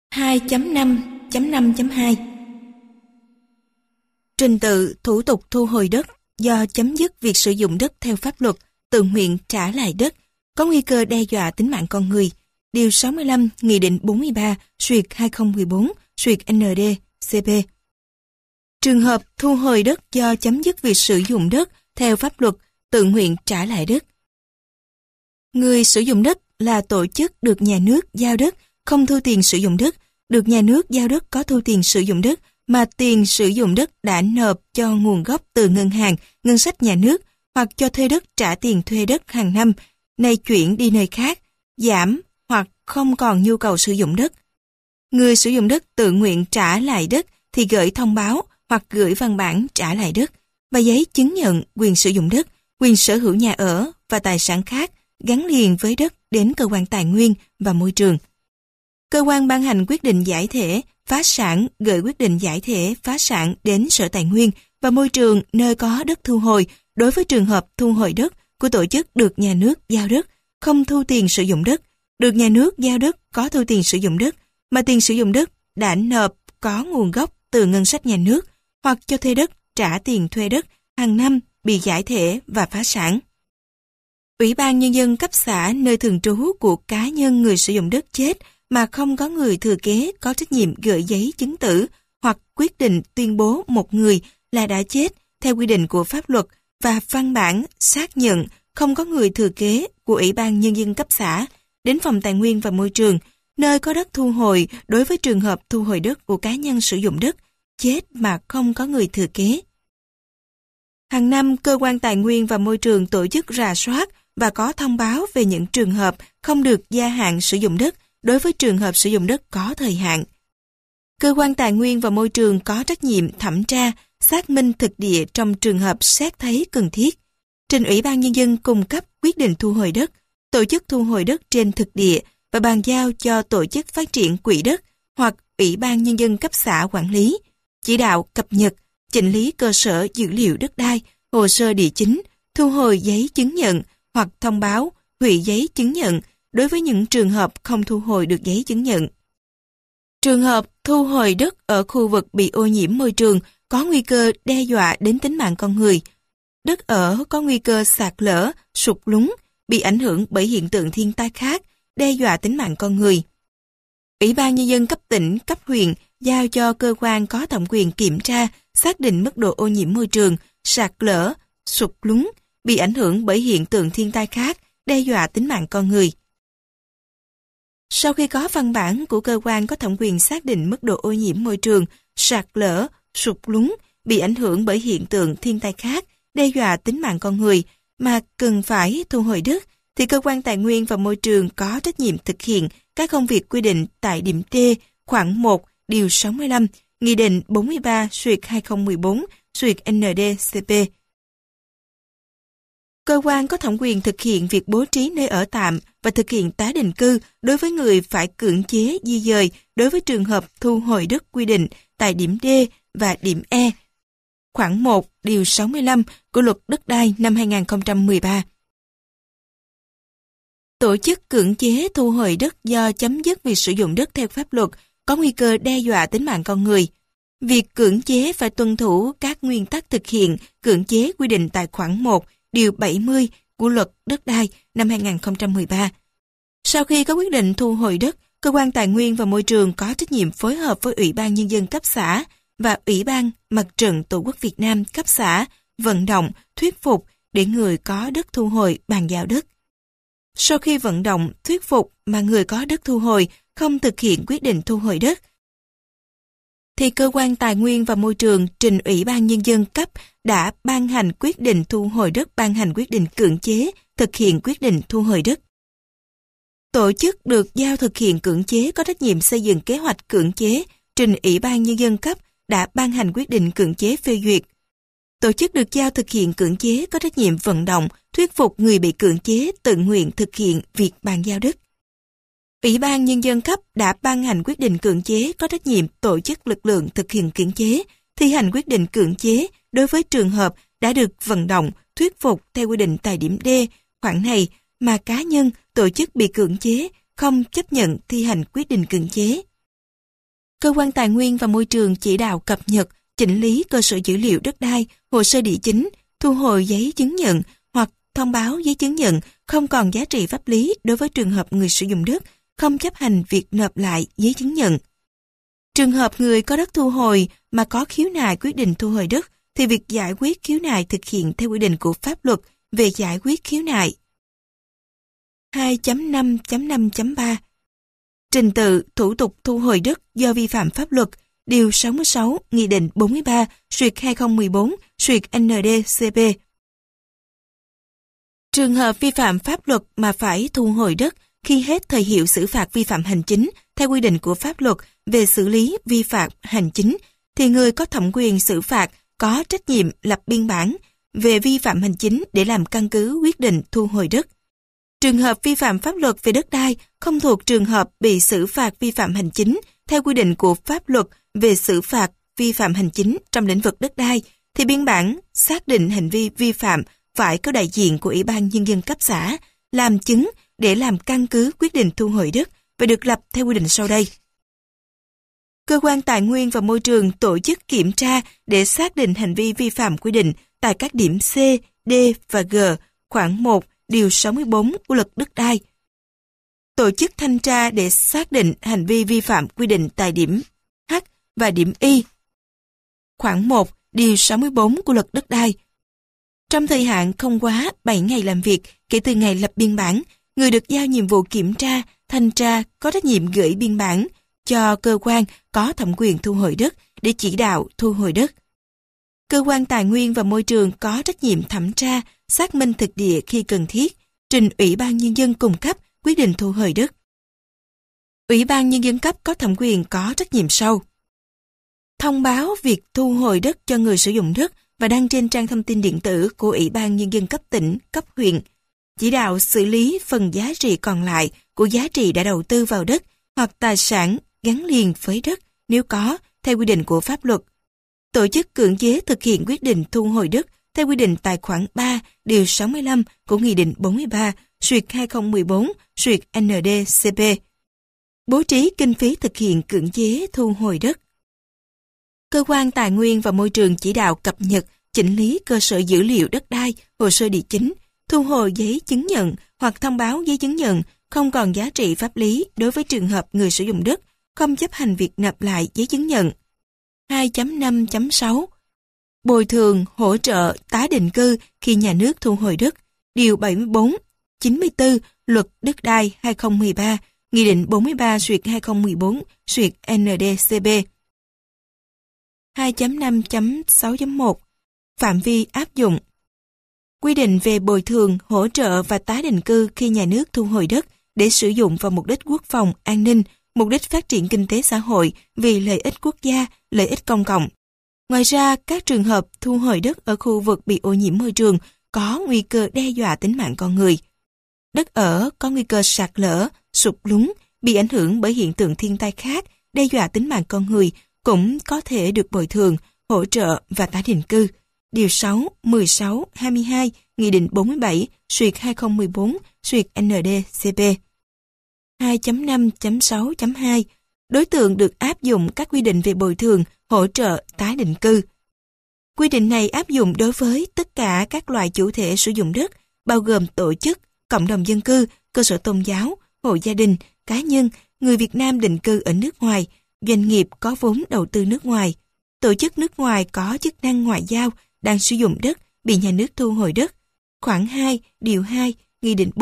2.5.5.2 Trình tự thủ tục thu hồi đất do chấm dứt việc sử dụng đất theo pháp luật, tự nguyện trả lại đất, có nguy cơ đe dọa tính mạng con người. Điều 65 Nghị định 43/2014/ND-CP. Trường hợp thu hồi đất do chấm dứt việc sử dụng đất theo pháp luật, tự nguyện trả lại đất. Người sử dụng đất là tổ chức được nhà nước giao đất, không thu tiền sử dụng đất, được nhà nước giao đất có thu tiền sử dụng đất, mà tiền sử dụng đất đã nộp cho nguồn gốc từ ngân hàng, ngân sách nhà nước, hoặc cho thuê đất trả tiền thuê đất hàng năm, nay chuyển đi nơi khác, giảm hoặc không còn nhu cầu sử dụng đất. Người sử dụng đất tự nguyện trả lại đất thì gửi thông báo hoặc gửi văn bản trả lại đất và giấy chứng nhận quyền sử dụng đất, quyền sở hữu nhà ở và tài sản khác gắn liền với đất đến cơ quan tài nguyên và môi trường. Cơ quan ban hành quyết định giải thể, phá sản gửi quyết định giải thể, phá sản đến Sở Tài nguyên và Môi trường nơi có đất thu hồi đối với trường hợp thu hồi đất của tổ chức được nhà nước giao đất, không thu tiền sử dụng đất, được nhà nước giao đất có thu tiền sử dụng đất, mà tiền sử dụng đất đã nộp có nguồn gốc từ ngân sách nhà nước, hoặc cho thuê đất trả tiền thuê đất hàng năm bị giải thể và phá sản. Ủy ban Nhân dân cấp xã nơi thường trú của cá nhân người sử dụng đất chết mà không có người thừa kế có trách nhiệm gửi giấy chứng tử hoặc quyết định tuyên bố một người là đã chết theo quy định của pháp luật và văn bản xác nhận không có người thừa kế của Ủy ban Nhân dân cấp xã đến Phòng Tài nguyên và Môi trường nơi có đất thu hồi đối với trường hợp thu hồi đất của cá nhân sử dụng đất chết mà không có người thừa kế. Hàng năm, Cơ quan Tài nguyên và Môi trường tổ chức rà soát và có thông báo về những trường hợp không được gia hạn sử dụng đất đối với trường hợp sử dụng đất có thời hạn. Cơ quan Tài nguyên và Môi trường có trách nhiệm thẩm tra, xác minh thực địa trong trường hợp xét thấy cần thiết, trình Ủy ban Nhân dân cung cấp quyết định thu hồi đất, tổ chức thu hồi đất trên thực địa và bàn giao cho tổ chức phát triển quỹ đất hoặc Ủy ban Nhân dân cấp xã quản lý, chỉ đạo cập nhật, chỉnh lý cơ sở dữ liệu đất đai, hồ sơ địa chính, thu hồi giấy chứng nhận hoặc thông báo hủy giấy chứng nhận đối với những trường hợp không thu hồi được giấy chứng nhận. Trường hợp thu hồi đất ở khu vực bị ô nhiễm môi trường có nguy cơ đe dọa đến tính mạng con người. Đất ở có nguy cơ sạt lở, sụt lún, bị ảnh hưởng bởi hiện tượng thiên tai khác, đe dọa tính mạng con người. Ủy ban Nhân dân cấp tỉnh, cấp huyện giao cho cơ quan có thẩm quyền kiểm tra, xác định mức độ ô nhiễm môi trường, sạt lở, sụt lún, bị ảnh hưởng bởi hiện tượng thiên tai khác, đe dọa tính mạng con người. Sau khi có văn bản của cơ quan có thẩm quyền xác định mức độ ô nhiễm môi trường, sạt lở, sụt lún, bị ảnh hưởng bởi hiện tượng thiên tai khác, đe dọa tính mạng con người mà cần phải thu hồi đất, thì cơ quan Tài nguyên và Môi trường có trách nhiệm thực hiện các công việc quy định tại điểm D, khoản 1, điều 65, Nghị định 43/2014/ND-CP. Cơ quan có thẩm quyền thực hiện việc bố trí nơi ở tạm và thực hiện tái định cư đối với người phải cưỡng chế di dời đối với trường hợp thu hồi đất quy định tại điểm D và điểm E, khoản 1, điều 65 của Luật Đất đai năm 2013. Tổ chức cưỡng chế thu hồi đất do chấm dứt việc sử dụng đất theo pháp luật có nguy cơ đe dọa tính mạng con người. Việc cưỡng chế phải tuân thủ các nguyên tắc thực hiện cưỡng chế quy định tại khoản 1, điều 70 của Luật Đất đai năm 2013. Sau khi có quyết định thu hồi đất, Cơ quan Tài nguyên và Môi trường có trách nhiệm phối hợp với Ủy ban Nhân dân cấp xã và Ủy ban Mặt trận Tổ quốc Việt Nam cấp xã vận động, thuyết phục để người có đất thu hồi bàn giao đất. Sau khi vận động, thuyết phục mà người có đất thu hồi không thực hiện quyết định thu hồi đất, thì Cơ quan Tài nguyên và Môi trường trình Ủy ban Nhân dân cấp đã ban hành quyết định thu hồi đất, ban hành quyết định cưỡng chế thực hiện quyết định thu hồi đất. Tổ chức được giao thực hiện cưỡng chế có trách nhiệm xây dựng kế hoạch cưỡng chế, trình Ủy ban Nhân dân cấp đã ban hành quyết định cưỡng chế phê duyệt. Tổ chức được giao thực hiện cưỡng chế có trách nhiệm vận động, thuyết phục người bị cưỡng chế tự nguyện thực hiện việc bàn giao đất. Ủy ban Nhân dân cấp đã ban hành quyết định cưỡng chế có trách nhiệm tổ chức lực lượng thực hiện cưỡng chế, thi hành quyết định cưỡng chế đối với trường hợp đã được vận động, thuyết phục theo quy định tại điểm D, khoản này mà cá nhân, tổ chức bị cưỡng chế không chấp nhận thi hành quyết định cưỡng chế. Cơ quan Tài nguyên và Môi trường chỉ đạo cập nhật, chỉnh lý cơ sở dữ liệu đất đai, hồ sơ địa chính, thu hồi giấy chứng nhận hoặc thông báo giấy chứng nhận không còn giá trị pháp lý đối với trường hợp người sử dụng đất không chấp hành việc nộp lại giấy chứng nhận. Trường hợp người có đất thu hồi mà có khiếu nại quyết định thu hồi đất thì việc giải quyết khiếu nại thực hiện theo quy định của pháp luật về giải quyết khiếu nại. 2.5.5.3 Trình tự, thủ tục thu hồi đất do vi phạm pháp luật, Điều 66, Nghị định 43/2014/ND-CP. Trường hợp vi phạm pháp luật mà phải thu hồi đất khi hết thời hiệu xử phạt vi phạm hành chính theo quy định của pháp luật về xử lý vi phạm hành chính, thì người có thẩm quyền xử phạt có trách nhiệm lập biên bản về vi phạm hành chính để làm căn cứ quyết định thu hồi đất. Trường hợp vi phạm pháp luật về đất đai không thuộc trường hợp bị xử phạt vi phạm hành chính theo quy định của pháp luật về xử phạt vi phạm hành chính trong lĩnh vực đất đai, thì biên bản xác định hành vi vi phạm phải có đại diện của Ủy ban Nhân dân cấp xã làm chứng để làm căn cứ quyết định thu hồi đất và được lập theo quy định sau đây. Cơ quan Tài nguyên và Môi trường tổ chức kiểm tra để xác định hành vi vi phạm quy định tại các điểm C, D và G, khoản 1, Điều 64 của Luật Đất đai. Tổ chức thanh tra để xác định hành vi vi phạm quy định tại điểm H và điểm Y, khoản 1, Điều 64 của Luật Đất đai. Trong thời hạn không quá 7 ngày làm việc kể từ ngày lập biên bản, người được giao nhiệm vụ kiểm tra, thanh tra có trách nhiệm gửi biên bản cho cơ quan có thẩm quyền thu hồi đất để chỉ đạo thu hồi đất. Cơ quan Tài nguyên và Môi trường có trách nhiệm thẩm tra, xác minh thực địa khi cần thiết, trình Ủy ban Nhân dân cung cấp quyết định thu hồi đất. Ủy ban Nhân dân cấp có thẩm quyền có trách nhiệm sau: thông báo việc thu hồi đất cho người sử dụng đất và đăng trên trang thông tin điện tử của Ủy ban Nhân dân cấp tỉnh, cấp huyện, chỉ đạo xử lý phần giá trị còn lại của giá trị đã đầu tư vào đất hoặc tài sản gắn liền với đất nếu có, theo quy định của pháp luật. Tổ chức cưỡng chế thực hiện quyết định thu hồi đất theo quy định tại khoản 3, Điều 65 của Nghị định 43/2014/ND-CP. Bố trí kinh phí thực hiện cưỡng chế thu hồi đất. Cơ quan Tài nguyên và Môi trường chỉ đạo cập nhật, chỉnh lý cơ sở dữ liệu đất đai, hồ sơ địa chính, thu hồi giấy chứng nhận hoặc thông báo giấy chứng nhận không còn giá trị pháp lý đối với trường hợp người sử dụng đất không chấp hành việc nộp lại giấy chứng nhận. 2.5.6 Bồi thường, hỗ trợ, tái định cư khi nhà nước thu hồi đất, Điều 74, 94 Luật Đất đai 2013, Nghị định 43/2014/ND-CP. 2.5.6.1 Phạm vi áp dụng. Quy định về bồi thường, hỗ trợ và tái định cư khi nhà nước thu hồi đất để sử dụng vào mục đích quốc phòng, an ninh, mục đích phát triển kinh tế xã hội vì lợi ích quốc gia, lợi ích công cộng. Ngoài ra, các trường hợp thu hồi đất ở khu vực bị ô nhiễm môi trường có nguy cơ đe dọa tính mạng con người. Đất ở có nguy cơ sạt lở, sụt lún, bị ảnh hưởng bởi hiện tượng thiên tai khác, đe dọa tính mạng con người cũng có thể được bồi thường, hỗ trợ và tái định cư. Điều 6, 16, 22, Nghị định 47/2014/ND-CP. 2.5.6.2 Đối tượng được áp dụng các quy định về bồi thường, hỗ trợ, tái định cư. Quy định này áp dụng đối với tất cả các loại chủ thể sử dụng đất, bao gồm tổ chức, cộng đồng dân cư, cơ sở tôn giáo, hộ gia đình, cá nhân, người Việt Nam định cư ở nước ngoài, doanh nghiệp có vốn đầu tư nước ngoài, tổ chức nước ngoài có chức năng ngoại giao đang sử dụng đất bị nhà nước thu hồi đất. Khoản 2, Điều 2, Nghị định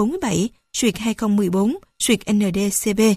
47/2014/ND-CP.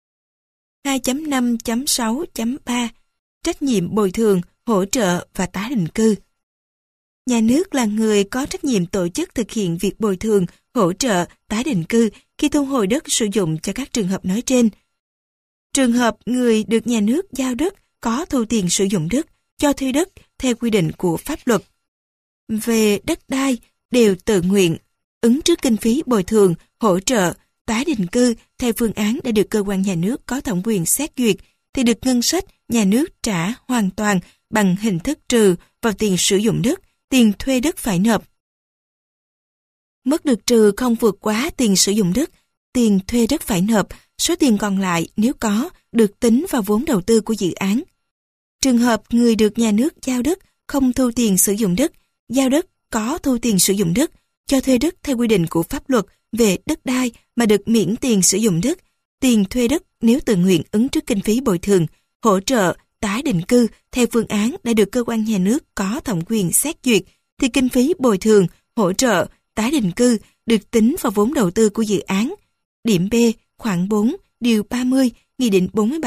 2.5.6.3 Trách nhiệm bồi thường, hỗ trợ và tái định cư. Nhà nước là người có trách nhiệm tổ chức thực hiện việc bồi thường, hỗ trợ, tái định cư khi thu hồi đất sử dụng cho các trường hợp nói trên. Trường hợp người được nhà nước giao đất có thu tiền sử dụng đất, cho thuê đất theo quy định của pháp luật về đất đai đều tự nguyện, ứng trước kinh phí bồi thường, hỗ trợ, tái định cư theo phương án đã được cơ quan nhà nước có thẩm quyền xét duyệt thì được ngân sách nhà nước trả hoàn toàn bằng hình thức trừ vào tiền sử dụng đất, tiền thuê đất phải nộp. Mức được trừ không vượt quá tiền sử dụng đất, tiền thuê đất phải nộp số tiền còn lại nếu có được tính vào vốn đầu tư của dự án. Trường hợp người được nhà nước giao đất không thu tiền sử dụng đất, giao đất có thu tiền sử dụng đất, cho thuê đất theo quy định của pháp luật về đất đai mà được miễn tiền sử dụng đất, tiền thuê đất nếu tự nguyện ứng trước kinh phí bồi thường, hỗ trợ, tái định cư theo phương án đã được cơ quan nhà nước có thẩm quyền xét duyệt, thì kinh phí bồi thường, hỗ trợ, tái định cư được tính vào vốn đầu tư của dự án. Điểm B, khoản 4, điều 30, Nghị định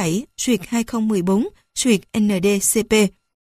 47/2014/ND-CP.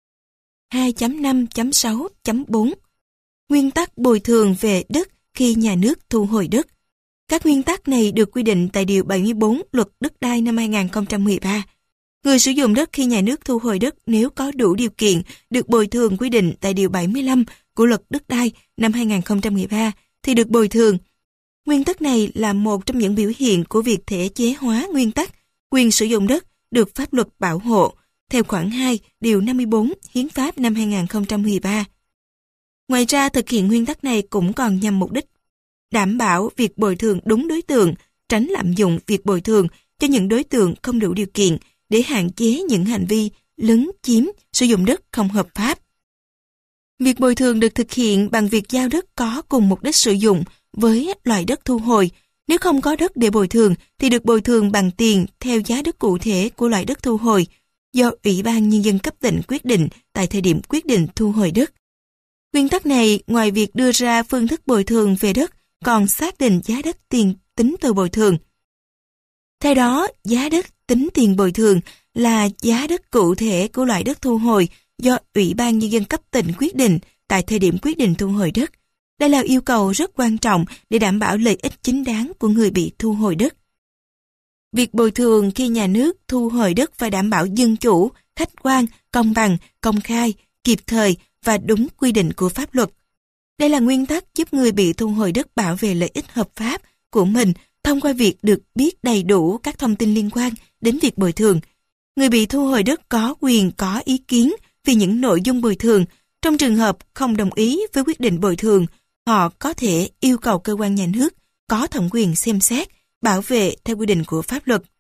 2.5.6.4 Nguyên tắc bồi thường về đất khi nhà nước thu hồi đất. Các nguyên tắc này được quy định tại Điều 74 Luật Đất đai năm 2013. Người sử dụng đất khi nhà nước thu hồi đất nếu có đủ điều kiện được bồi thường quy định tại Điều 75 của Luật Đất đai năm 2013 thì được bồi thường. Nguyên tắc này là một trong những biểu hiện của việc thể chế hóa nguyên tắc quyền sử dụng đất được pháp luật bảo hộ theo khoản 2 Điều 54 Hiến pháp năm 2013. Ngoài ra, thực hiện nguyên tắc này cũng còn nhằm mục đích đảm bảo việc bồi thường đúng đối tượng, tránh lạm dụng việc bồi thường cho những đối tượng không đủ điều kiện để hạn chế những hành vi lấn chiếm sử dụng đất không hợp pháp. Việc bồi thường được thực hiện bằng việc giao đất có cùng mục đích sử dụng với loại đất thu hồi. Nếu không có đất để bồi thường thì được bồi thường bằng tiền theo giá đất cụ thể của loại đất thu hồi do Ủy ban Nhân dân cấp tỉnh quyết định tại thời điểm quyết định thu hồi đất. Nguyên tắc này, ngoài việc đưa ra phương thức bồi thường về đất, còn xác định giá đất tiền tính từ bồi thường. Theo đó, giá đất tính tiền bồi thường là giá đất cụ thể của loại đất thu hồi do Ủy ban Nhân dân cấp tỉnh quyết định tại thời điểm quyết định thu hồi đất. Đây là yêu cầu rất quan trọng để đảm bảo lợi ích chính đáng của người bị thu hồi đất. Việc bồi thường khi nhà nước thu hồi đất phải đảm bảo dân chủ, khách quan, công bằng, công khai, kịp thời và đúng quy định của pháp luật. Đây là nguyên tắc giúp người bị thu hồi đất bảo vệ lợi ích hợp pháp của mình thông qua việc được biết đầy đủ các thông tin liên quan đến việc bồi thường. Người bị thu hồi đất có quyền có ý kiến về những nội dung bồi thường. Trong trường hợp không đồng ý với quyết định bồi thường, họ có thể yêu cầu cơ quan nhà nước có thẩm quyền xem xét, bảo vệ theo quy định của pháp luật.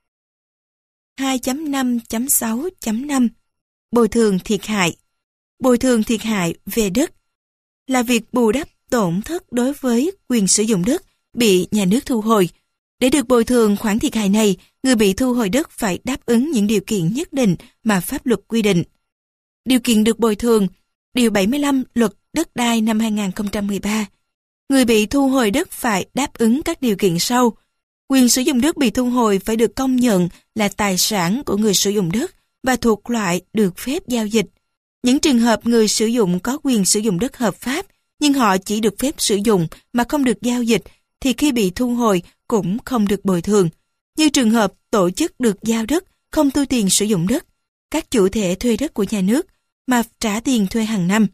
2.5.6.5 Bồi thường thiệt hại. Bồi thường thiệt hại về đất là việc bù đắp tổn thất đối với quyền sử dụng đất bị nhà nước thu hồi. Để được bồi thường khoản thiệt hại này, người bị thu hồi đất phải đáp ứng những điều kiện nhất định mà pháp luật quy định. Điều kiện được bồi thường, Điều 75 Luật Đất đai năm 2013. Người bị thu hồi đất phải đáp ứng các điều kiện sau. Quyền sử dụng đất bị thu hồi phải được công nhận là tài sản của người sử dụng đất và thuộc loại được phép giao dịch. Những trường hợp người sử dụng có quyền sử dụng đất hợp pháp nhưng họ chỉ được phép sử dụng mà không được giao dịch thì khi bị thu hồi cũng không được bồi thường. Như trường hợp tổ chức được giao đất không thu tiền sử dụng đất, các chủ thể thuê đất của nhà nước mà trả tiền thuê hàng năm.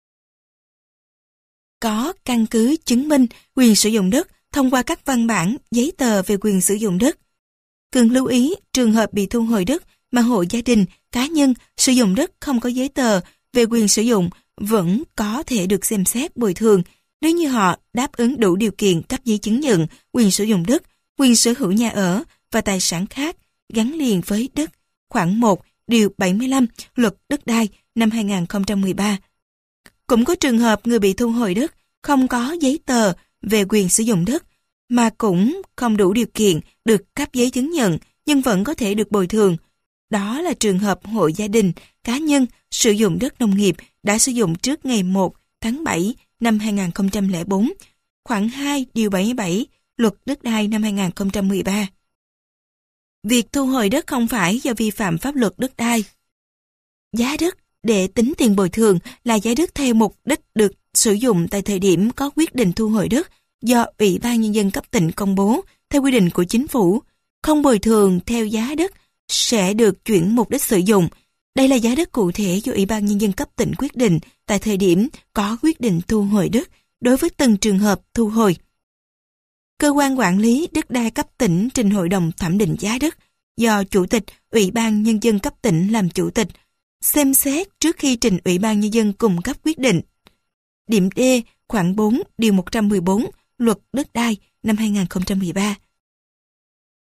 Có căn cứ chứng minh quyền sử dụng đất thông qua các văn bản, giấy tờ về quyền sử dụng đất. Cần lưu ý trường hợp bị thu hồi đất mà hộ gia đình, cá nhân sử dụng đất không có giấy tờ về quyền sử dụng vẫn có thể được xem xét bồi thường nếu như họ đáp ứng đủ điều kiện cấp giấy chứng nhận quyền sử dụng đất, quyền sở hữu nhà ở và tài sản khác gắn liền với đất. Khoản 1, Điều 75 Luật Đất đai năm 2013. Cũng có trường hợp người bị thu hồi đất không có giấy tờ về quyền sử dụng đất mà cũng không đủ điều kiện được cấp giấy chứng nhận nhưng vẫn có thể được bồi thường. Đó là trường hợp hộ gia đình, cá nhân sử dụng đất nông nghiệp đã sử dụng trước ngày 1 tháng 7 năm 2004, khoản 2 Điều 77 Luật Đất đai năm 2013. Việc thu hồi đất không phải do vi phạm pháp luật đất đai. Giá đất để tính tiền bồi thường là giá đất theo mục đích được sử dụng tại thời điểm có quyết định thu hồi đất do Ủy ban Nhân dân cấp tỉnh công bố theo quy định của chính phủ. Không bồi thường theo giá đất sẽ được chuyển mục đích sử dụng. Đây là giá đất cụ thể do Ủy ban Nhân dân cấp tỉnh quyết định tại thời điểm có quyết định thu hồi đất đối với từng trường hợp thu hồi. Cơ quan quản lý đất đai cấp tỉnh trình Hội đồng thẩm định giá đất do Chủ tịch Ủy ban Nhân dân cấp tỉnh làm chủ tịch, xem xét trước khi trình Ủy ban Nhân dân cung cấp quyết định. Điểm D, khoản 4, Điều 114, Luật Đất đai năm 2013.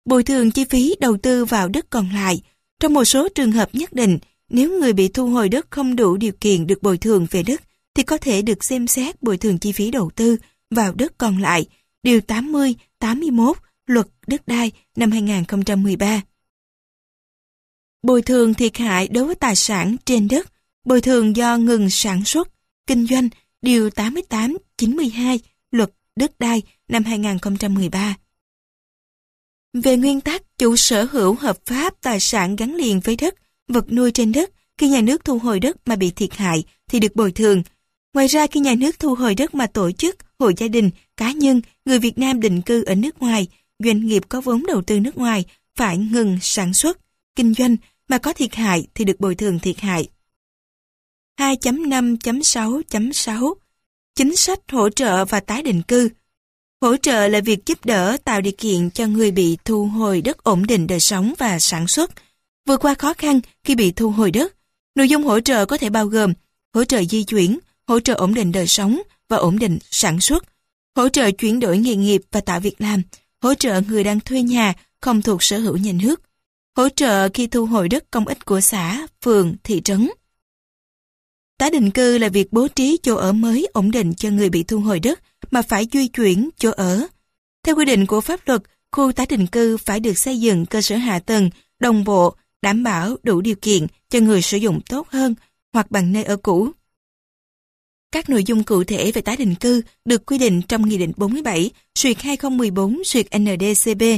Bồi thường chi phí đầu tư vào đất còn lại. Trong một số trường hợp nhất định, nếu người bị thu hồi đất không đủ điều kiện được bồi thường về đất, thì có thể được xem xét bồi thường chi phí đầu tư vào đất còn lại. Điều 80, 81 Luật Đất đai năm 2013. Bồi thường thiệt hại đối với tài sản trên đất, bồi thường do ngừng sản xuất, kinh doanh, điều 88, 92 Luật Đất đai năm 2013. Về nguyên tắc, chủ sở hữu hợp pháp tài sản gắn liền với đất, vật nuôi trên đất, khi nhà nước thu hồi đất mà bị thiệt hại thì được bồi thường. Ngoài ra, khi nhà nước thu hồi đất mà tổ chức, hộ gia đình, cá nhân, người Việt Nam định cư ở nước ngoài, doanh nghiệp có vốn đầu tư nước ngoài phải ngừng sản xuất, kinh doanh mà có thiệt hại thì được bồi thường thiệt hại. 2.5.6.6 Chính sách hỗ trợ và tái định cư. Hỗ trợ là việc giúp đỡ tạo điều kiện cho người bị thu hồi đất ổn định đời sống và sản xuất, vượt qua khó khăn khi bị thu hồi đất. Nội dung hỗ trợ có thể bao gồm hỗ trợ di chuyển, hỗ trợ ổn định đời sống và ổn định sản xuất, hỗ trợ chuyển đổi nghề nghiệp và tạo việc làm, hỗ trợ người đang thuê nhà không thuộc sở hữu nhà nước, hỗ trợ khi thu hồi đất công ích của xã, phường, thị trấn. Tái định cư là việc bố trí chỗ ở mới ổn định cho người bị thu hồi đất mà phải di chuyển chỗ ở. Theo quy định của pháp luật, khu tái định cư phải được xây dựng cơ sở hạ tầng đồng bộ, đảm bảo đủ điều kiện cho người sử dụng tốt hơn hoặc bằng nơi ở cũ. Các nội dung cụ thể về tái định cư được quy định trong Nghị định 47/2014/ND-CP.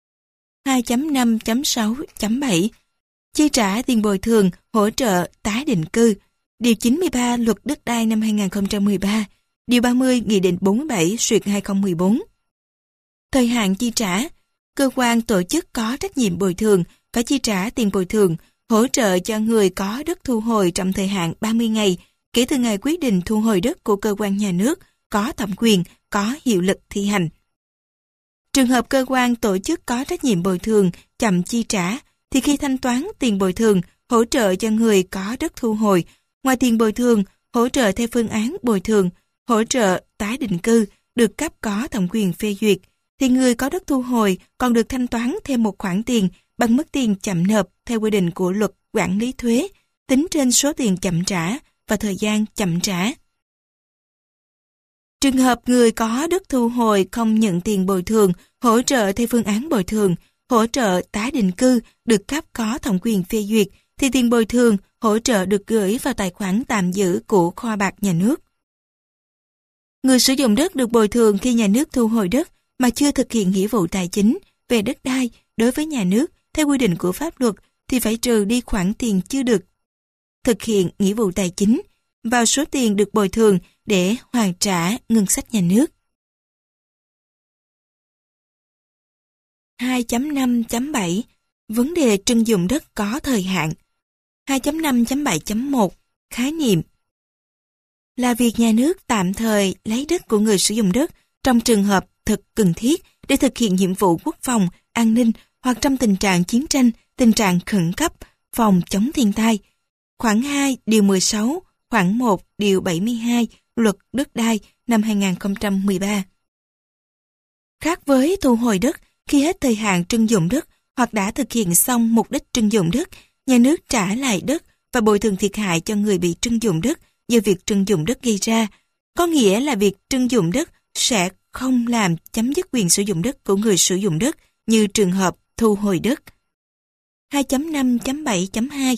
2.5.6.7 Chi trả tiền bồi thường, hỗ trợ tái định cư. Điều 93 Luật Đất đai năm 2013, Điều 30 Nghị định 47/2014. Thời hạn chi trả. Cơ quan tổ chức có trách nhiệm bồi thường phải chi trả tiền bồi thường, hỗ trợ cho người có đất thu hồi trong thời hạn 30 ngày kể từ ngày quyết định thu hồi đất của cơ quan nhà nước có thẩm quyền, có hiệu lực thi hành. Trường hợp cơ quan tổ chức có trách nhiệm bồi thường chậm chi trả thì khi thanh toán tiền bồi thường, hỗ trợ cho người có đất thu hồi, ngoài tiền bồi thường, hỗ trợ theo phương án bồi thường, hỗ trợ tái định cư được cấp có thẩm quyền phê duyệt, thì người có đất thu hồi còn được thanh toán thêm một khoản tiền bằng mức tiền chậm nộp theo quy định của Luật Quản lý thuế, tính trên số tiền chậm trả và thời gian chậm trả. Trường hợp người có đất thu hồi không nhận tiền bồi thường, hỗ trợ theo phương án bồi thường, hỗ trợ tái định cư được cấp có thẩm quyền phê duyệt, thì tiền bồi thường, hỗ trợ được gửi vào tài khoản tạm giữ của kho bạc nhà nước. Người sử dụng đất được bồi thường khi nhà nước thu hồi đất mà chưa thực hiện nghĩa vụ tài chính về đất đai đối với nhà nước theo quy định của pháp luật thì phải trừ đi khoản tiền chưa được thực hiện nghĩa vụ tài chính vào số tiền được bồi thường để hoàn trả ngân sách nhà nước. 2.5.7 Vấn đề trưng dụng đất có thời hạn. 2.5.7.1 Khái niệm là việc nhà nước tạm thời lấy đất của người sử dụng đất trong trường hợp thực cần thiết để thực hiện nhiệm vụ quốc phòng, an ninh hoặc trong tình trạng chiến tranh, tình trạng khẩn cấp, phòng chống thiên tai. Khoản 2 điều 16, khoản 1 điều 72 Luật Đất đai năm 2013. Khác với thu hồi đất, khi hết thời hạn trưng dụng đất hoặc đã thực hiện xong mục đích trưng dụng đất, nhà nước trả lại đất và bồi thường thiệt hại cho người bị trưng dụng đất do việc trưng dụng đất gây ra. Có nghĩa là việc trưng dụng đất sẽ không làm chấm dứt quyền sử dụng đất của người sử dụng đất như trường hợp thu hồi đất. 2.5.7.2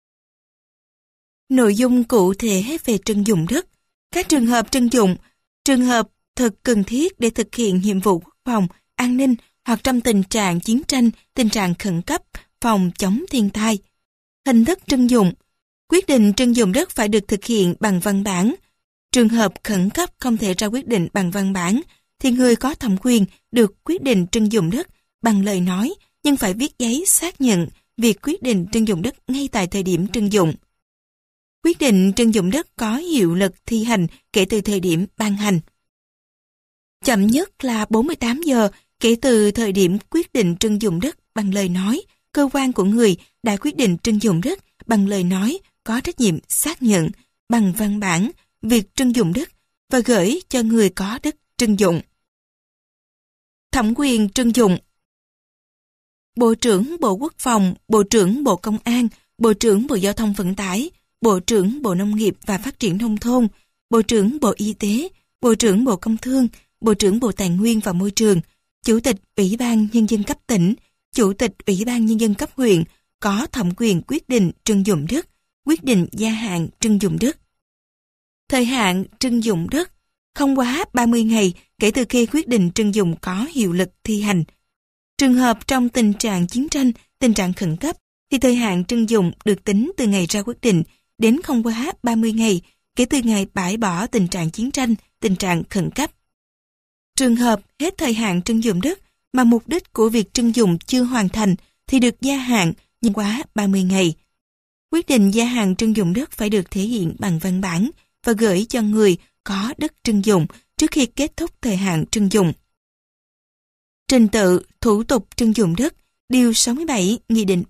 Nội dung cụ thể về trưng dụng đất. Các trường hợp trưng dụng, trường hợp thực cần thiết để thực hiện nhiệm vụ quốc phòng, an ninh hoặc trong tình trạng chiến tranh, tình trạng khẩn cấp, phòng chống thiên tai. Hình thức trưng dụng. Quyết định trưng dụng đất phải được thực hiện bằng văn bản. Trường hợp khẩn cấp không thể ra quyết định bằng văn bản, thì người có thẩm quyền được quyết định trưng dụng đất bằng lời nói, nhưng phải viết giấy xác nhận việc quyết định trưng dụng đất ngay tại thời điểm trưng dụng. Quyết định trưng dụng đất có hiệu lực thi hành kể từ thời điểm ban hành. Chậm nhất là 48 giờ kể từ thời điểm quyết định trưng dụng đất bằng lời nói, cơ quan của người đã quyết định trưng dụng đất bằng lời nói có trách nhiệm xác nhận bằng văn bản việc trưng dụng đất và gửi cho người có đất trưng dụng. Thẩm quyền trưng dụng. Bộ trưởng Bộ Quốc phòng, Bộ trưởng Bộ Công an, Bộ trưởng Bộ Giao thông Vận tải, Bộ trưởng Bộ Nông nghiệp và Phát triển Nông thôn, Bộ trưởng Bộ Y tế, Bộ trưởng Bộ Công thương, Bộ trưởng Bộ Tài nguyên và Môi trường, Chủ tịch Ủy ban Nhân dân cấp tỉnh, Chủ tịch Ủy ban Nhân dân cấp huyện có thẩm quyền quyết định trưng dụng đất, quyết định gia hạn trưng dụng đất. Thời hạn trưng dụng đất không quá 30 ngày kể từ khi quyết định trưng dụng có hiệu lực thi hành. Trường hợp trong tình trạng chiến tranh, tình trạng khẩn cấp, thì thời hạn trưng dụng được tính từ ngày ra quyết định đến không quá 30 ngày kể từ ngày bãi bỏ tình trạng chiến tranh, tình trạng khẩn cấp. Trường hợp hết thời hạn trưng dụng đất mà mục đích của việc trưng dụng chưa hoàn thành thì được gia hạn nhưng quá 30 ngày. Quyết định gia hạn trưng dụng đất phải được thể hiện bằng văn bản và gửi cho người có đất trưng dụng trước khi kết thúc thời hạn trưng dụng. Trình tự, thủ tục trưng dụng đất, Điều 67 Nghị định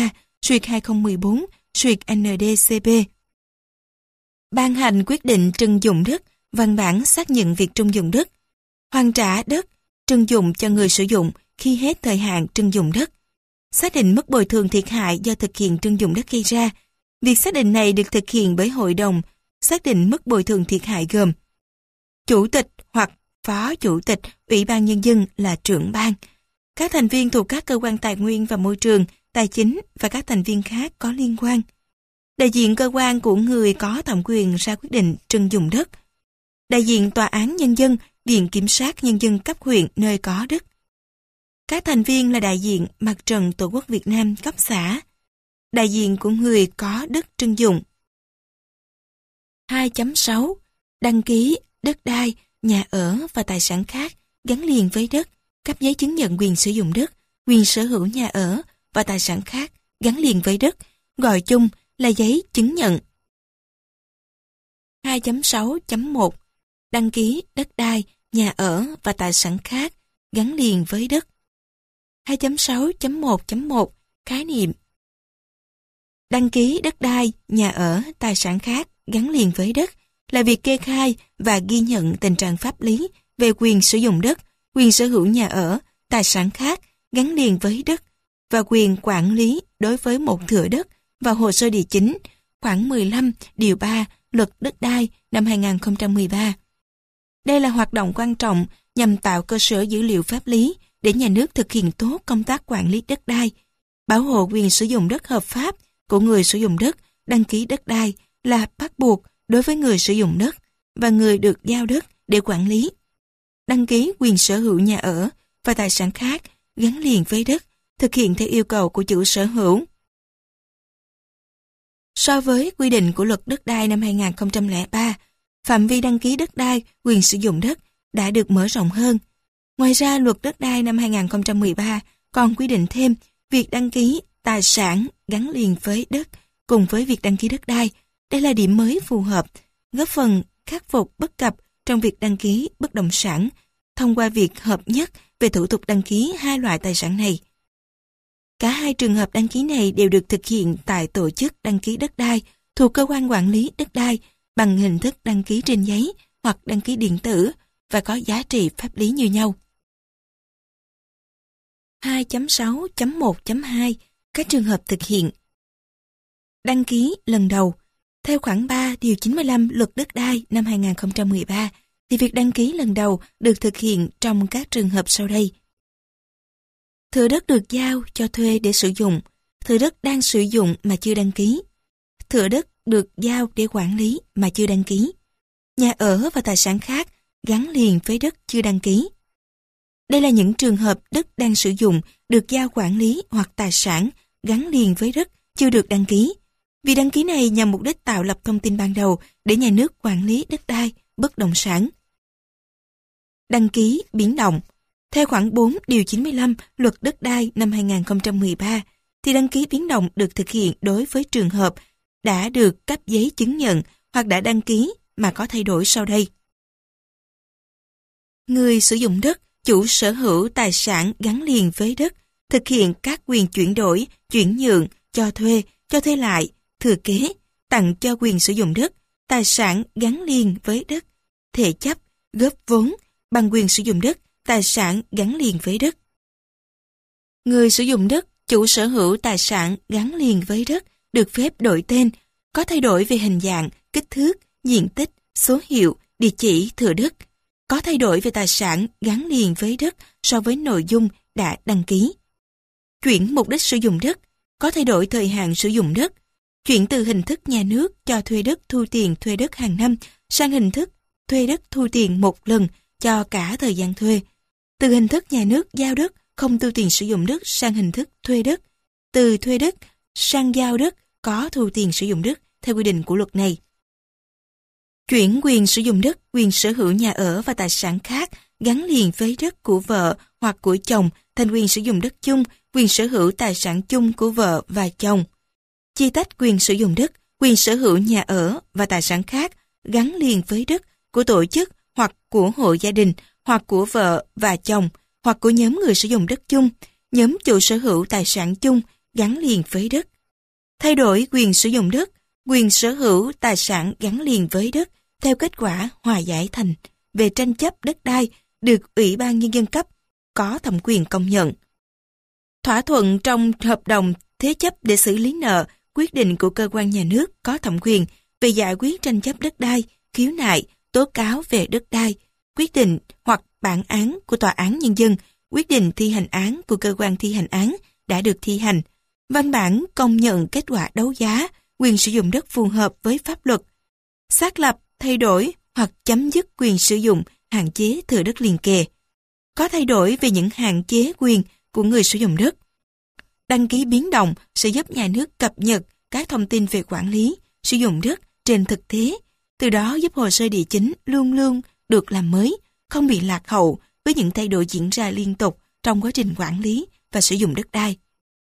43/2014/ND-CP. Ban hành quyết định trưng dụng đất, văn bản xác nhận việc trưng dụng đất, hoàn trả đất, trưng dụng cho người sử dụng khi hết thời hạn trưng dụng đất, xác định mức bồi thường thiệt hại do thực hiện trưng dụng đất gây ra. Việc xác định này được thực hiện bởi Hội đồng xác định mức bồi thường thiệt hại gồm Chủ tịch hoặc Phó Chủ tịch Ủy ban Nhân dân là trưởng ban, các thành viên thuộc các cơ quan tài nguyên và môi trường, tài chính và các thành viên khác có liên quan, đại diện cơ quan của người có thẩm quyền ra quyết định trưng dụng đất, đại diện Tòa án Nhân dân, Viện Kiểm sát Nhân dân cấp huyện nơi có đất. Các thành viên là đại diện Mặt trận Tổ quốc Việt Nam cấp xã, đại diện của người có đất trưng dụng. 2.6 Đăng ký đất đai, nhà ở và tài sản khác gắn liền với đất, cấp giấy chứng nhận quyền sử dụng đất, quyền sở hữu nhà ở và tài sản khác gắn liền với đất, gọi chung là giấy chứng nhận. 2.6.1 Đăng ký đất đai, nhà ở và tài sản khác gắn liền với đất. 2.6.1.1 Khái niệm. Đăng ký đất đai, nhà ở, tài sản khác gắn liền với đất là việc kê khai và ghi nhận tình trạng pháp lý về quyền sử dụng đất, quyền sở hữu nhà ở, tài sản khác gắn liền với đất và quyền quản lý đối với một thửa đất và hồ sơ địa chính, khoảng 15 điều 3 Luật Đất đai năm 2013. Đây là hoạt động quan trọng nhằm tạo cơ sở dữ liệu pháp lý để nhà nước thực hiện tốt công tác quản lý đất đai, bảo hộ quyền sử dụng đất hợp pháp của người sử dụng đất. Đăng ký đất đai là bắt buộc đối với người sử dụng đất và người được giao đất để quản lý. Đăng ký quyền sở hữu nhà ở và tài sản khác gắn liền với đất, thực hiện theo yêu cầu của chủ sở hữu. So với quy định của Luật Đất đai năm 2003, phạm vi đăng ký đất đai, quyền sử dụng đất đã được mở rộng hơn. Ngoài ra, Luật Đất đai năm 2013 còn quy định thêm việc đăng ký tài sản gắn liền với đất cùng với việc đăng ký đất đai. Đây là điểm mới phù hợp, góp phần khắc phục bất cập trong việc đăng ký bất động sản thông qua việc hợp nhất về thủ tục đăng ký hai loại tài sản này. Cả hai trường hợp đăng ký này đều được thực hiện tại tổ chức đăng ký đất đai thuộc cơ quan quản lý đất đai bằng hình thức đăng ký trên giấy hoặc đăng ký điện tử và có giá trị pháp lý như nhau. 2.6.1.2 Các trường hợp thực hiện. Đăng ký lần đầu. Theo khoản 3 điều 95 Luật Đất đai năm 2013 thì việc đăng ký lần đầu được thực hiện trong các trường hợp sau đây. Thửa đất được giao cho thuê để sử dụng, thửa đất đang sử dụng mà chưa đăng ký, thửa đất được giao để quản lý mà chưa đăng ký, nhà ở và tài sản khác gắn liền với đất chưa đăng ký. Đây là những trường hợp đất đang sử dụng được giao quản lý hoặc tài sản gắn liền với đất chưa được đăng ký. Vì đăng ký này nhằm mục đích tạo lập thông tin ban đầu để nhà nước quản lý đất đai, bất động sản. Đăng ký biến động. Theo khoản 4 điều 95 Luật Đất đai năm 2013 thì đăng ký biến động được thực hiện đối với trường hợp đã được cấp giấy chứng nhận hoặc đã đăng ký mà có thay đổi sau đây. Người sử dụng đất, chủ sở hữu tài sản gắn liền với đất, thực hiện các quyền chuyển đổi, chuyển nhượng, cho thuê lại, thừa kế, tặng cho quyền sử dụng đất, tài sản gắn liền với đất, thể chấp, góp vốn, bằng quyền sử dụng đất, tài sản gắn liền với đất. Người sử dụng đất, chủ sở hữu tài sản gắn liền với đất, được phép đổi tên, có thay đổi về hình dạng, kích thước, diện tích, số hiệu, địa chỉ thừa đất, có thay đổi về tài sản gắn liền với đất so với nội dung đã đăng ký. Chuyển mục đích sử dụng đất, có thay đổi thời hạn sử dụng đất, chuyển từ hình thức nhà nước cho thuê đất thu tiền thuê đất hàng năm sang hình thức thuê đất thu tiền một lần cho cả thời gian thuê. Từ hình thức nhà nước giao đất không thu tiền sử dụng đất sang hình thức thuê đất. Từ thuê đất sang giao đất có thu tiền sử dụng đất theo quy định của luật này. Chuyển quyền sử dụng đất, quyền sở hữu nhà ở và tài sản khác gắn liền với đất của vợ hoặc của chồng thành quyền sử dụng đất chung, quyền sở hữu tài sản chung của vợ và chồng. Chia tách quyền sử dụng đất, quyền sở hữu nhà ở và tài sản khác gắn liền với đất của tổ chức hoặc của hộ gia đình hoặc của vợ và chồng hoặc của nhóm người sử dụng đất chung, nhóm chủ sở hữu tài sản chung gắn liền với đất. Thay đổi quyền sử dụng đất, quyền sở hữu tài sản gắn liền với đất theo kết quả hòa giải thành về tranh chấp đất đai được Ủy ban Nhân dân cấp có thẩm quyền công nhận. Thỏa thuận trong hợp đồng thế chấp để xử lý nợ, quyết định của cơ quan nhà nước có thẩm quyền về giải quyết tranh chấp đất đai, khiếu nại, tố cáo về đất đai, quyết định hoặc bản án của tòa án nhân dân, quyết định thi hành án của cơ quan thi hành án đã được thi hành, văn bản công nhận kết quả đấu giá, quyền sử dụng đất phù hợp với pháp luật, xác lập, thay đổi hoặc chấm dứt quyền sử dụng, hạn chế thừa đất liền kề, có thay đổi về những hạn chế quyền của người sử dụng đất. Đăng ký biến động sẽ giúp nhà nước cập nhật các thông tin về quản lý, sử dụng đất trên thực tế, từ đó giúp hồ sơ địa chính luôn luôn được làm mới, không bị lạc hậu với những thay đổi diễn ra liên tục trong quá trình quản lý và sử dụng đất đai.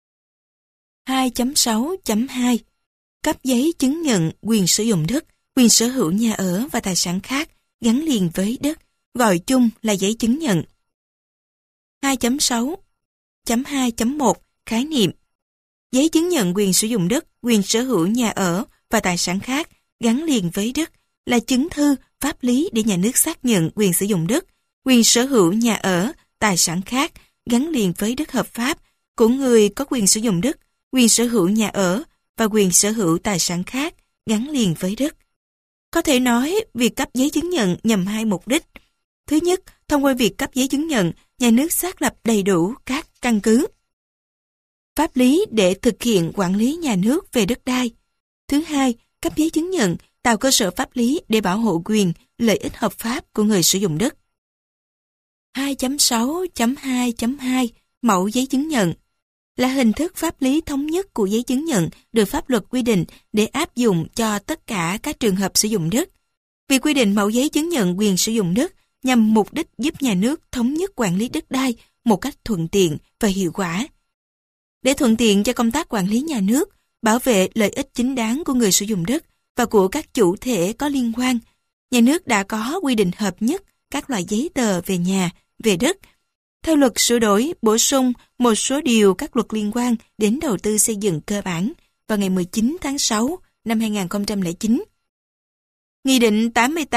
2.6.2 Cấp giấy chứng nhận quyền sử dụng đất, quyền sở hữu nhà ở và tài sản khác gắn liền với đất, gọi chung là giấy chứng nhận. 2.6.2.1 Khái niệm. Giấy chứng nhận quyền sử dụng đất, quyền sở hữu nhà ở và tài sản khác gắn liền với đất là chứng thư pháp lý để nhà nước xác nhận quyền sử dụng đất, quyền sở hữu nhà ở, tài sản khác gắn liền với đất hợp pháp của người có quyền sử dụng đất, quyền sở hữu nhà ở và quyền sở hữu tài sản khác gắn liền với đất. Có thể nói, việc cấp giấy chứng nhận nhằm hai mục đích. Thứ nhất, thông qua việc cấp giấy chứng nhận, nhà nước xác lập đầy đủ các căn cứ pháp lý để thực hiện quản lý nhà nước về đất đai. Thứ hai, cấp giấy chứng nhận tạo cơ sở pháp lý để bảo hộ quyền, lợi ích hợp pháp của người sử dụng đất. 2.6.2.2 Mẫu giấy chứng nhận là hình thức pháp lý thống nhất của giấy chứng nhận được pháp luật quy định để áp dụng cho tất cả các trường hợp sử dụng đất. Việc quy định mẫu giấy chứng nhận quyền sử dụng đất nhằm mục đích giúp nhà nước thống nhất quản lý đất đai một cách thuận tiện và hiệu quả. Để thuận tiện cho công tác quản lý nhà nước, bảo vệ lợi ích chính đáng của người sử dụng đất và của các chủ thể có liên quan, nhà nước đã có quy định hợp nhất các loại giấy tờ về nhà, về đất. Theo luật sửa đổi, bổ sung một số điều các luật liên quan đến đầu tư xây dựng cơ bản vào ngày 19 tháng 6 năm 2009. Nghị định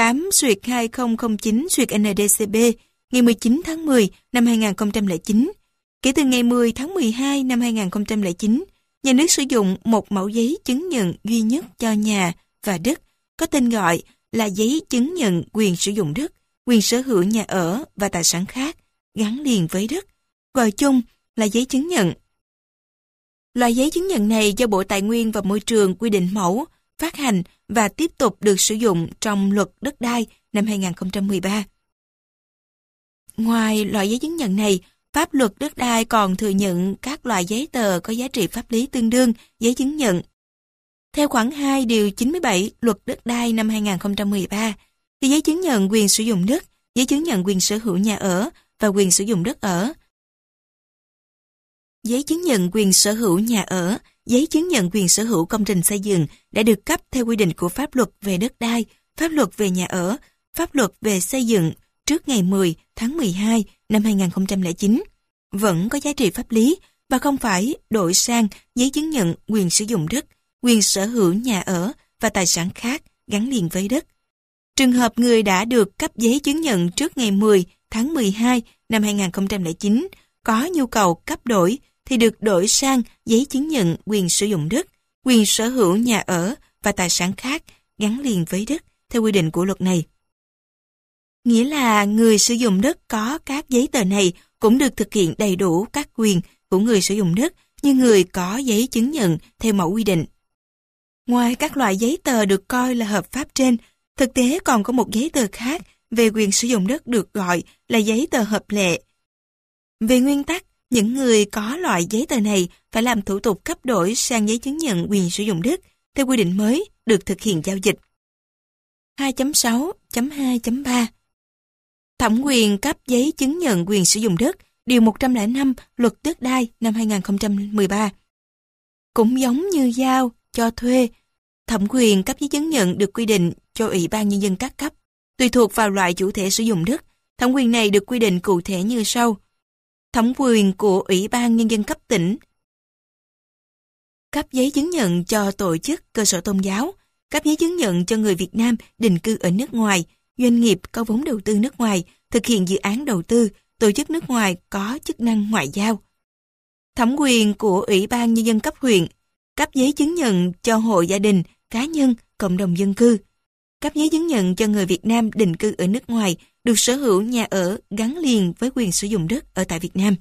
88/2009/NDCP ngày 19 tháng 10 năm 2009. Kể từ ngày 10 tháng 12 năm 2009, nhà nước sử dụng một mẫu giấy chứng nhận duy nhất cho nhà và đất, có tên gọi là giấy chứng nhận quyền sử dụng đất, quyền sở hữu nhà ở và tài sản khác gắn liền với đất, gọi chung là giấy chứng nhận. Loại giấy chứng nhận này do Bộ Tài nguyên và Môi trường quy định mẫu, phát hành và tiếp tục được sử dụng trong Luật Đất đai năm 2013. Ngoài loại giấy chứng nhận này, Pháp luật đất đai còn thừa nhận các loại giấy tờ có giá trị pháp lý tương đương giấy chứng nhận. Theo khoản 2 điều 97 Luật Đất đai năm 2013, thì giấy chứng nhận quyền sử dụng đất, giấy chứng nhận quyền sở hữu nhà ở và quyền sử dụng đất ở, giấy chứng nhận quyền sở hữu nhà ở, giấy chứng nhận quyền sở hữu công trình xây dựng đã được cấp theo quy định của pháp luật về đất đai, pháp luật về nhà ở, pháp luật về xây dựng trước ngày 10 tháng 12 năm 2009, vẫn có giá trị pháp lý và không phải đổi sang giấy chứng nhận quyền sử dụng đất, quyền sở hữu nhà ở và tài sản khác gắn liền với đất. Trường hợp người đã được cấp giấy chứng nhận trước ngày 10 tháng 12 năm 2009 có nhu cầu cấp đổi thì được đổi sang giấy chứng nhận quyền sử dụng đất, quyền sở hữu nhà ở và tài sản khác gắn liền với đất theo quy định của luật này. Nghĩa là người sử dụng đất có các giấy tờ này cũng được thực hiện đầy đủ các quyền của người sử dụng đất như người có giấy chứng nhận theo mẫu quy định. Ngoài các loại giấy tờ được coi là hợp pháp trên, thực tế còn có một giấy tờ khác về quyền sử dụng đất được gọi là giấy tờ hợp lệ. Về nguyên tắc, những người có loại giấy tờ này phải làm thủ tục cấp đổi sang giấy chứng nhận quyền sử dụng đất theo quy định mới được thực hiện giao dịch. 2.6.2.3 Thẩm quyền cấp giấy chứng nhận quyền sử dụng đất, Điều 105 Luật Đất đai năm 2013. Cũng giống như giao, cho thuê, thẩm quyền cấp giấy chứng nhận được quy định cho Ủy ban Nhân dân các cấp. Tùy thuộc vào loại chủ thể sử dụng đất, thẩm quyền này được quy định cụ thể như sau. Thẩm quyền của Ủy ban Nhân dân cấp tỉnh. Cấp giấy chứng nhận cho tổ chức, cơ sở tôn giáo, cấp giấy chứng nhận cho người Việt Nam định cư ở nước ngoài, doanh nghiệp có vốn đầu tư nước ngoài, thực hiện dự án đầu tư, tổ chức nước ngoài có chức năng ngoại giao. Thẩm quyền của Ủy ban Nhân dân cấp huyện, cấp giấy chứng nhận cho hộ gia đình, cá nhân, cộng đồng dân cư, cấp giấy chứng nhận cho người Việt Nam định cư ở nước ngoài, được sở hữu nhà ở gắn liền với quyền sử dụng đất ở tại Việt Nam.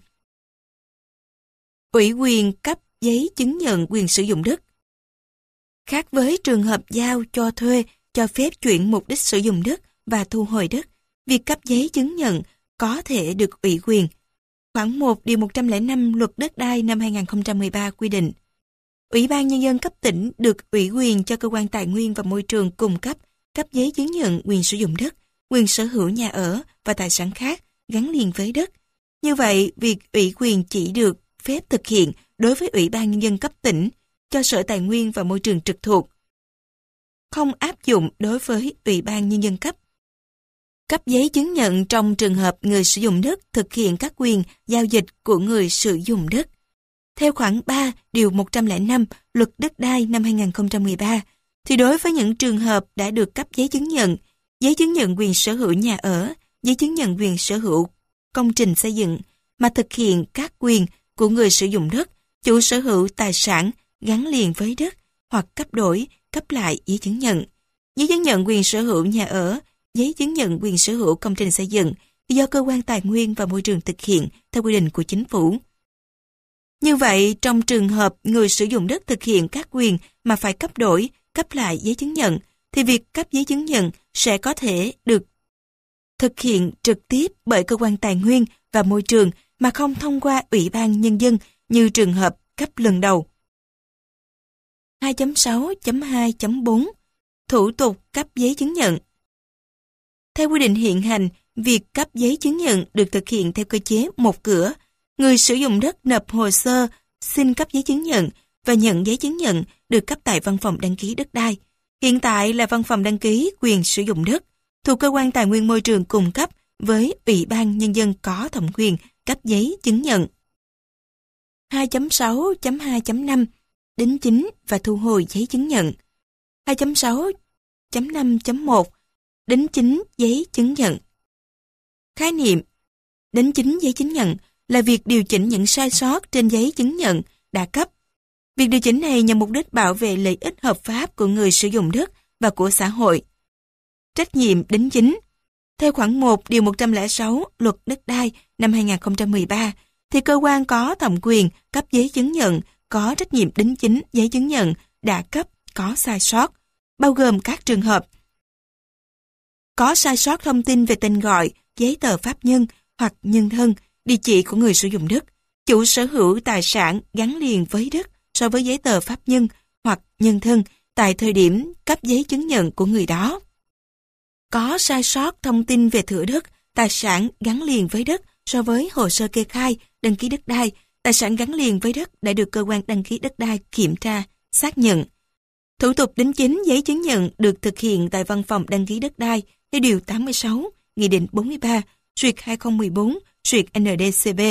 Ủy quyền cấp giấy chứng nhận quyền sử dụng đất. Khác với trường hợp giao, cho thuê, cho phép chuyển mục đích sử dụng đất và thu hồi đất, việc cấp giấy chứng nhận có thể được ủy quyền. Khoản 1 Điều 105 Luật Đất đai năm 2013 quy định, Ủy ban Nhân dân cấp tỉnh được ủy quyền cho cơ quan tài nguyên và môi trường cung cấp giấy chứng nhận quyền sử dụng đất, quyền sở hữu nhà ở và tài sản khác gắn liền với đất. Như vậy, việc ủy quyền chỉ được phép thực hiện đối với Ủy ban Nhân dân cấp tỉnh, cho Sở Tài nguyên và Môi trường trực thuộc. Không áp dụng đối với Ủy ban Nhân dân cấp. Cấp giấy chứng nhận trong trường hợp người sử dụng đất thực hiện các quyền giao dịch của người sử dụng đất. Theo khoản 3 Điều 105 Luật Đất đai năm 2013, thì đối với những trường hợp đã được cấp giấy chứng nhận quyền sở hữu nhà ở, giấy chứng nhận quyền sở hữu công trình xây dựng, mà thực hiện các quyền của người sử dụng đất, chủ sở hữu tài sản gắn liền với đất, hoặc cấp đổi, cấp lại giấy chứng nhận quyền sở hữu nhà ở, giấy chứng nhận quyền sở hữu công trình xây dựng do cơ quan tài nguyên và môi trường thực hiện theo quy định của chính phủ. Như vậy, trong trường hợp người sử dụng đất thực hiện các quyền mà phải cấp đổi, cấp lại giấy chứng nhận, thì việc cấp giấy chứng nhận sẽ có thể được thực hiện trực tiếp bởi cơ quan tài nguyên và môi trường mà không thông qua Ủy ban Nhân dân như trường hợp cấp lần đầu. 2.6.2.4 Thủ tục cấp giấy chứng nhận. Theo quy định hiện hành, việc cấp giấy chứng nhận được thực hiện theo cơ chế một cửa. Người sử dụng đất nộp hồ sơ xin cấp giấy chứng nhận và nhận giấy chứng nhận được cấp tại Văn phòng đăng ký đất đai. Hiện tại là Văn phòng đăng ký quyền sử dụng đất, thuộc cơ quan tài nguyên môi trường cung cấp với Ủy ban Nhân dân có thẩm quyền cấp giấy chứng nhận. 2.6.2.5 Đính chính và thu hồi giấy chứng nhận. 2.6.5.1 Đính chính giấy chứng nhận. Khái niệm: đính chính giấy chứng nhận là việc điều chỉnh những sai sót trên giấy chứng nhận đã cấp. Việc điều chỉnh này nhằm mục đích bảo vệ lợi ích hợp pháp của người sử dụng đất và của xã hội. Trách nhiệm đính chính. Theo khoản 1 Điều 106 Luật Đất đai năm 2013, thì cơ quan có thẩm quyền cấp giấy chứng nhận có trách nhiệm đính chính giấy chứng nhận đã cấp có sai sót, bao gồm các trường hợp có sai sót thông tin về tên gọi, giấy tờ pháp nhân hoặc nhân thân, địa chỉ của người sử dụng đất, chủ sở hữu tài sản gắn liền với đất so với giấy tờ pháp nhân hoặc nhân thân tại thời điểm cấp giấy chứng nhận của người đó. Có sai sót thông tin về thửa đất, tài sản gắn liền với đất so với hồ sơ kê khai, đăng ký đất đai, tài sản gắn liền với đất đã được cơ quan đăng ký đất đai kiểm tra, xác nhận. Thủ tục đính chính giấy chứng nhận được thực hiện tại Văn phòng đăng ký đất đai theo Điều 86, Nghị định 43/2014/ND-CB.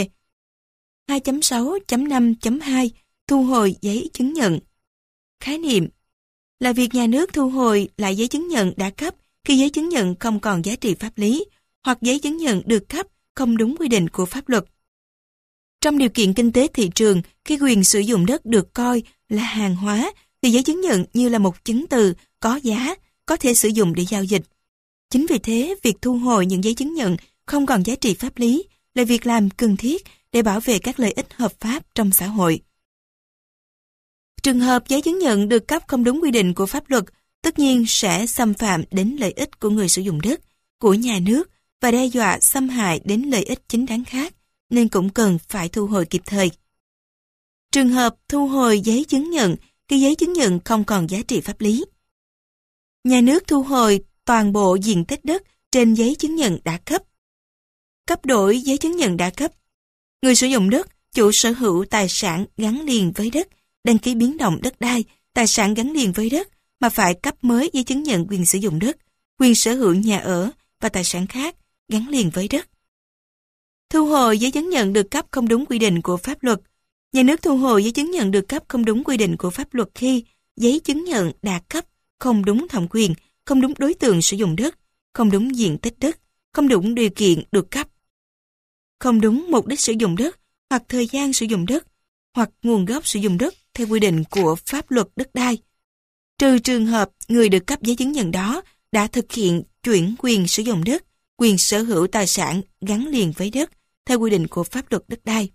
2.6.5.2 Thu hồi giấy chứng nhận. Khái niệm: là việc nhà nước thu hồi lại giấy chứng nhận đã cấp khi giấy chứng nhận không còn giá trị pháp lý hoặc giấy chứng nhận được cấp không đúng quy định của pháp luật. Trong điều kiện kinh tế thị trường, khi quyền sử dụng đất được coi là hàng hóa, thì giấy chứng nhận như là một chứng từ có giá, có thể sử dụng để giao dịch. Chính vì thế, việc thu hồi những giấy chứng nhận không còn giá trị pháp lý là việc làm cần thiết để bảo vệ các lợi ích hợp pháp trong xã hội. Trường hợp giấy chứng nhận được cấp không đúng quy định của pháp luật, tất nhiên sẽ xâm phạm đến lợi ích của người sử dụng đất, của nhà nước và đe dọa xâm hại đến lợi ích chính đáng khác, nên cũng cần phải thu hồi kịp thời. Trường hợp thu hồi giấy chứng nhận, khi giấy chứng nhận không còn giá trị pháp lý. Nhà nước thu hồi toàn bộ diện tích đất trên giấy chứng nhận đã cấp. Cấp đổi giấy chứng nhận đã cấp. Người sử dụng đất, chủ sở hữu tài sản gắn liền với đất, đăng ký biến động đất đai, tài sản gắn liền với đất mà phải cấp mới giấy chứng nhận quyền sử dụng đất, quyền sở hữu nhà ở và tài sản khác gắn liền với đất. Thu hồi giấy chứng nhận được cấp không đúng quy định của pháp luật. Nhà nước thu hồi giấy chứng nhận được cấp không đúng quy định của pháp luật khi giấy chứng nhận đã cấp không đúng thẩm quyền, không đúng đối tượng sử dụng đất, không đúng diện tích đất, không đúng điều kiện được cấp, không đúng mục đích sử dụng đất hoặc thời gian sử dụng đất hoặc nguồn gốc sử dụng đất theo quy định của pháp luật đất đai, trừ trường hợp người được cấp giấy chứng nhận đó đã thực hiện chuyển quyền sử dụng đất, quyền sở hữu tài sản gắn liền với đất theo quy định của pháp luật đất đai.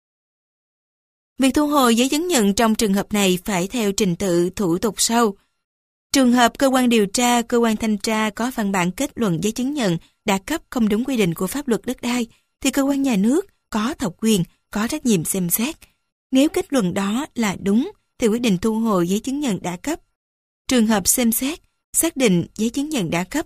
Việc thu hồi giấy chứng nhận trong trường hợp này phải theo trình tự thủ tục sau. Trường hợp cơ quan điều tra, cơ quan thanh tra có văn bản kết luận giấy chứng nhận đã cấp không đúng quy định của pháp luật đất đai, thì cơ quan nhà nước có thẩm quyền, có trách nhiệm xem xét. Nếu kết luận đó là đúng, thì quyết định thu hồi giấy chứng nhận đã cấp. Trường hợp xem xét, xác định giấy chứng nhận đã cấp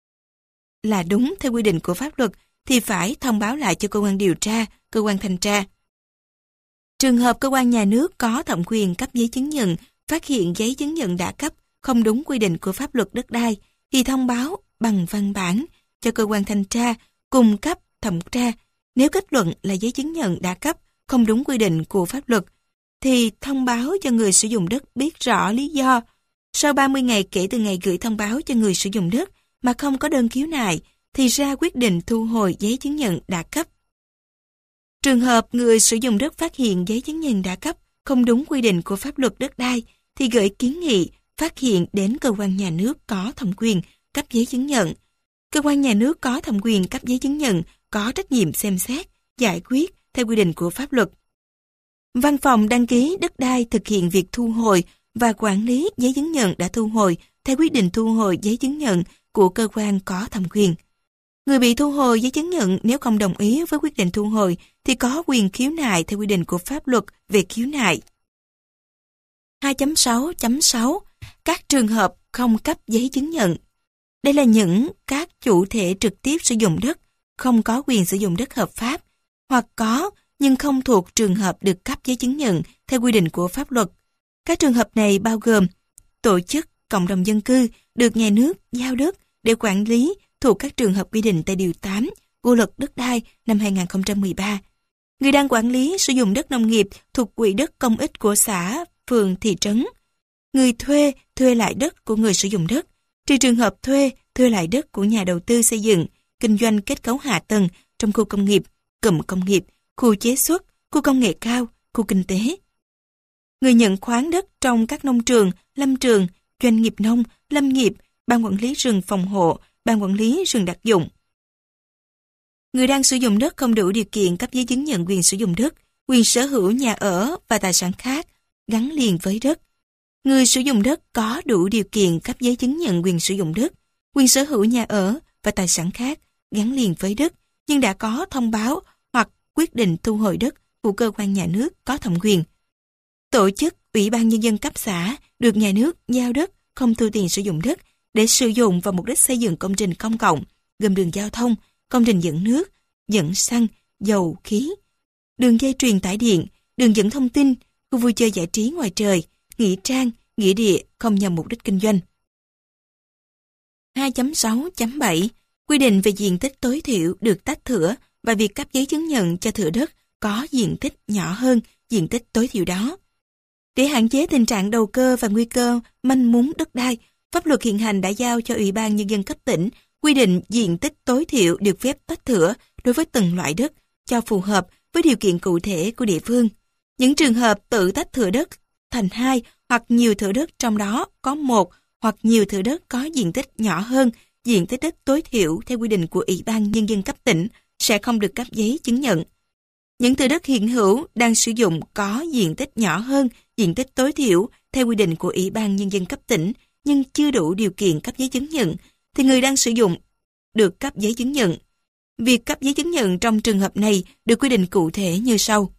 là đúng theo quy định của pháp luật, thì phải thông báo lại cho cơ quan điều tra, cơ quan thanh tra. Trường hợp cơ quan nhà nước có thẩm quyền cấp giấy chứng nhận, phát hiện giấy chứng nhận đã cấp không đúng quy định của pháp luật đất đai, thì thông báo bằng văn bản cho cơ quan thanh tra cung cấp thẩm tra. Nếu kết luận là giấy chứng nhận đã cấp không đúng quy định của pháp luật, thì thông báo cho người sử dụng đất biết rõ lý do. Sau 30 ngày kể từ ngày gửi thông báo cho người sử dụng đất mà không có đơn khiếu nại, thì ra quyết định thu hồi giấy chứng nhận đã cấp. Trường hợp người sử dụng đất phát hiện giấy chứng nhận đã cấp không đúng quy định của pháp luật đất đai, thì gửi kiến nghị phát hiện đến cơ quan nhà nước có thẩm quyền cấp giấy chứng nhận. Cơ quan nhà nước có thẩm quyền cấp giấy chứng nhận có trách nhiệm xem xét, giải quyết theo quy định của pháp luật. Văn phòng đăng ký đất đai thực hiện việc thu hồi và quản lý giấy chứng nhận đã thu hồi theo quyết định thu hồi giấy chứng nhận của cơ quan có thẩm quyền. Người bị thu hồi giấy chứng nhận nếu không đồng ý với quyết định thu hồi thì có quyền khiếu nại theo quy định của pháp luật về khiếu nại. 2.6.6 Các trường hợp không cấp giấy chứng nhận. Đây là những các chủ thể trực tiếp sử dụng đất, không có quyền sử dụng đất hợp pháp, hoặc có nhưng không thuộc trường hợp được cấp giấy chứng nhận theo quy định của pháp luật. Các trường hợp này bao gồm tổ chức, cộng đồng dân cư được nhà nước giao đất để quản lý thuộc các trường hợp quy định tại Điều 8 của Luật Đất đai năm 2013. Người đang quản lý sử dụng đất nông nghiệp thuộc quỹ đất công ích của xã, phường, thị trấn. Người thuê lại đất của người sử dụng đất, trừ trường hợp thuê lại đất của nhà đầu tư xây dựng, kinh doanh kết cấu hạ tầng trong khu công nghiệp, cụm công nghiệp, khu chế xuất, khu công nghệ cao, khu kinh tế. Người nhận khoán đất trong các nông trường, lâm trường, doanh nghiệp nông, lâm nghiệp, ban quản lý rừng phòng hộ, ban quản lý rừng đặc dụng. Người đang sử dụng đất không đủ điều kiện cấp giấy chứng nhận quyền sử dụng đất, quyền sở hữu nhà ở và tài sản khác gắn liền với đất. Người sử dụng đất có đủ điều kiện cấp giấy chứng nhận quyền sử dụng đất, quyền sở hữu nhà ở và tài sản khác gắn liền với đất, nhưng đã có thông báo hoặc quyết định thu hồi đất của cơ quan nhà nước có thẩm quyền. Tổ chức, ủy ban nhân dân cấp xã được nhà nước giao đất không thu tiền sử dụng đất để sử dụng vào mục đích xây dựng công trình công cộng, gồm đường giao thông, công trình dẫn nước, dẫn xăng, dầu, khí, đường dây truyền tải điện, đường dẫn thông tin, khu vui chơi giải trí ngoài trời, nghĩa trang, nghĩa địa không nhằm mục đích kinh doanh. 2.6.7 Quy định về diện tích tối thiểu được tách thửa và việc cấp giấy chứng nhận cho thửa đất có diện tích nhỏ hơn diện tích tối thiểu đó. Để hạn chế tình trạng đầu cơ và nguy cơ manh mún đất đai, pháp luật hiện hành đã giao cho Ủy ban Nhân dân cấp tỉnh quy định diện tích tối thiểu được phép tách thửa đối với từng loại đất cho phù hợp với điều kiện cụ thể của địa phương. Những trường hợp tự tách thửa đất thành hai hoặc nhiều thửa đất trong đó có một hoặc nhiều thửa đất có diện tích nhỏ hơn diện tích đất tối thiểu theo quy định của Ủy ban Nhân dân cấp tỉnh sẽ không được cấp giấy chứng nhận. Những thửa đất hiện hữu đang sử dụng có diện tích nhỏ hơn diện tích tối thiểu theo quy định của Ủy ban Nhân dân cấp tỉnh nhưng chưa đủ điều kiện cấp giấy chứng nhận, thì người đang sử dụng được cấp giấy chứng nhận. Việc cấp giấy chứng nhận trong trường hợp này được quy định cụ thể như sau.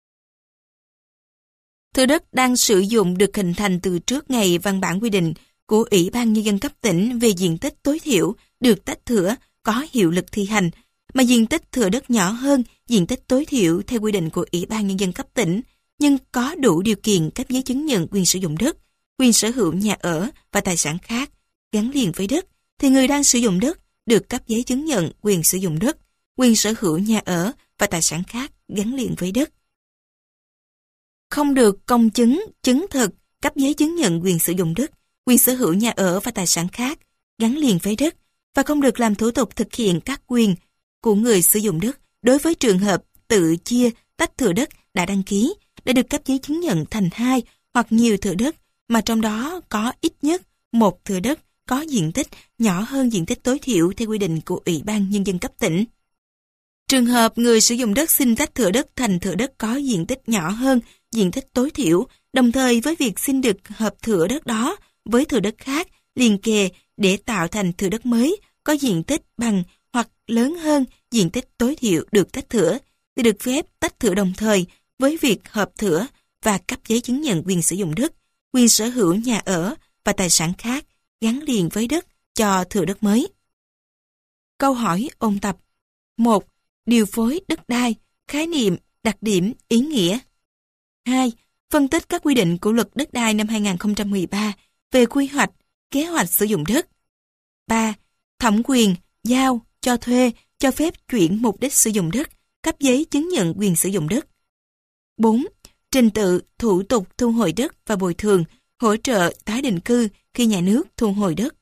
Thửa đất đang sử dụng được hình thành từ trước ngày văn bản quy định của Ủy ban Nhân dân cấp tỉnh về diện tích tối thiểu được tách thửa có hiệu lực thi hành, mà diện tích thửa đất nhỏ hơn diện tích tối thiểu theo quy định của Ủy ban Nhân dân cấp tỉnh, nhưng có đủ điều kiện cấp giấy chứng nhận quyền sử dụng đất, quyền sở hữu nhà ở và tài sản khác gắn liền với đất, thì người đang sử dụng đất được cấp giấy chứng nhận quyền sử dụng đất, quyền sở hữu nhà ở và tài sản khác gắn liền với đất. Không được công chứng, chứng thực cấp giấy chứng nhận quyền sử dụng đất, quyền sở hữu nhà ở và tài sản khác gắn liền với đất, và không được làm thủ tục thực hiện các quyền của người sử dụng đất đối với trường hợp tự chia tách thửa đất đã đăng ký để được cấp giấy chứng nhận thành hai hoặc nhiều thửa đất mà trong đó có ít nhất một thửa đất có diện tích nhỏ hơn diện tích tối thiểu theo quy định của Ủy ban Nhân dân cấp tỉnh. Trường hợp người sử dụng đất xin tách thửa đất thành thửa đất có diện tích nhỏ hơn diện tích tối thiểu, đồng thời với việc xin được hợp thửa đất đó với thửa đất khác liền kề để tạo thành thửa đất mới có diện tích bằng hoặc lớn hơn diện tích tối thiểu được tách thửa, thì được phép tách thửa đồng thời với việc hợp thửa và cấp giấy chứng nhận quyền sử dụng đất, quyền sở hữu nhà ở và tài sản khác gắn liền với đất cho thửa đất mới. Câu hỏi ôn tập. 1. Điều phối đất đai, khái niệm, đặc điểm, ý nghĩa. 2. Phân tích các quy định của Luật Đất đai năm 2013 về quy hoạch, kế hoạch sử dụng đất. 3. Thẩm quyền, giao, cho thuê, cho phép chuyển mục đích sử dụng đất, cấp giấy chứng nhận quyền sử dụng đất. 4. Trình tự, thủ tục thu hồi đất và bồi thường, hỗ trợ tái định cư khi nhà nước thu hồi đất.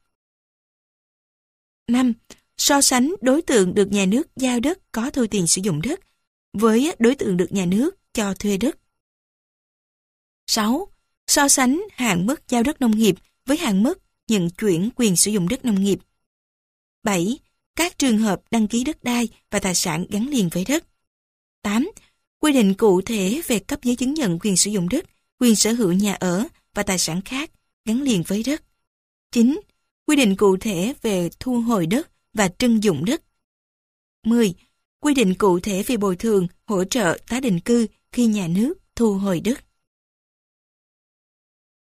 5. So sánh đối tượng được nhà nước giao đất có thu tiền sử dụng đất với đối tượng được nhà nước cho thuê đất. 6. So sánh hạn mức giao đất nông nghiệp với hạn mức nhận chuyển quyền sử dụng đất nông nghiệp. 7. Các trường hợp đăng ký đất đai và tài sản gắn liền với đất. 8. Quy định cụ thể về cấp giấy chứng nhận quyền sử dụng đất, quyền sở hữu nhà ở và tài sản khác gắn liền với đất. 9. Quy định cụ thể về thu hồi đất và trưng dụng đất. 10. Quy định cụ thể về bồi thường, hỗ trợ tái định cư khi nhà nước thu hồi đất.